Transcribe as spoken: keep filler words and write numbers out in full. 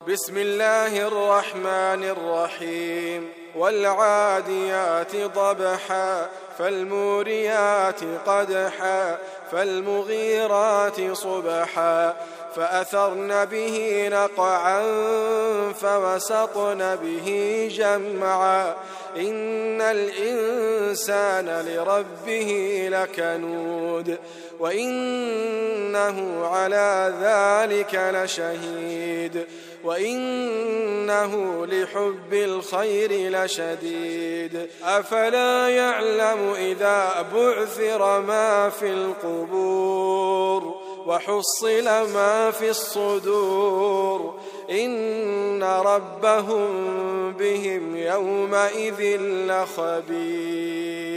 بسم الله الرحمن الرحيم والعاديات ضبحا فالموريات قدحا فالمغيرات صبحا فأثرن به نقعا فوسطن به جمعا إن الإنسان لربه لكنود وإنه على ذلك لشهيد وإنه لحب الخير لشديد أفلا يعلم إذا بعثر ما في القبور وحصل ما في الصدور إن ربهم بهم يومئذ لخبير.